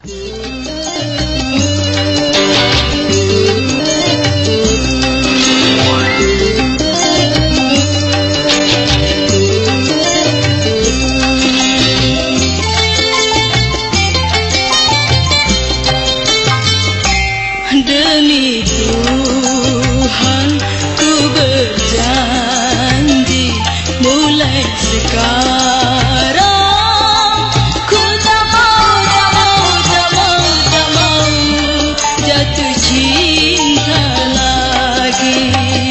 Demi Tuhan ku berjanji, mulai sekarang ku tak mau jatuh cinta lagi.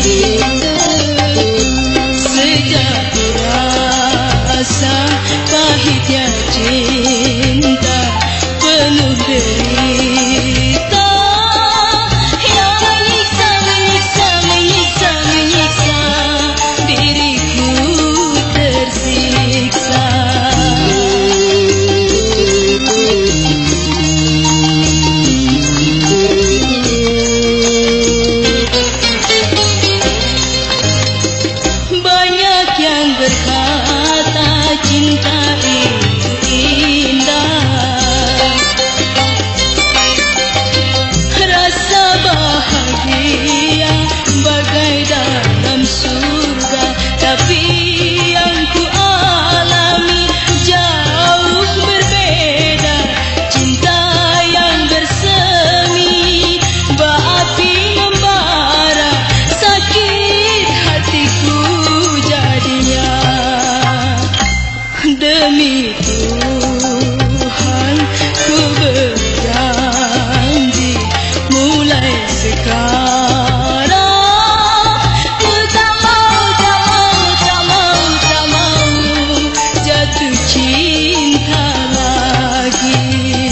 Sejak rasa pahitnya cinta penuh derita, berkata cinta itu indah, rasa bahagia bagai dalam surga, tapi yang ku alami jauh berbeda. Cinta yang bersemi berapi membara, sakit hatiku jadinya. Demi Tuhan ku berjanji, mulai sekarang ku tak mau jatuh cinta lagi.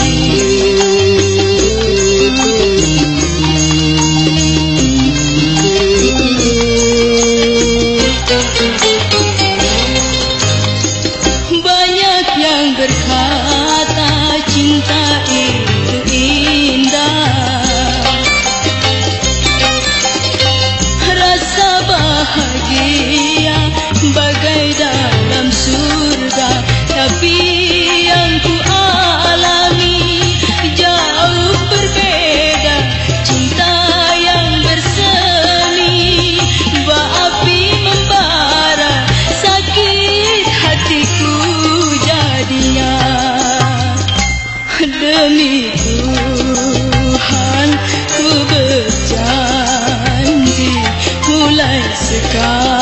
Berkata cinta itu indah, rasa bahagia bagai dalam surga, tapi yang ku alami jauh berbeda. Cinta yang bersemi berapi membara, sakit hatiku jadinya. Demi Tuhan ku berjanji, mulai sekarang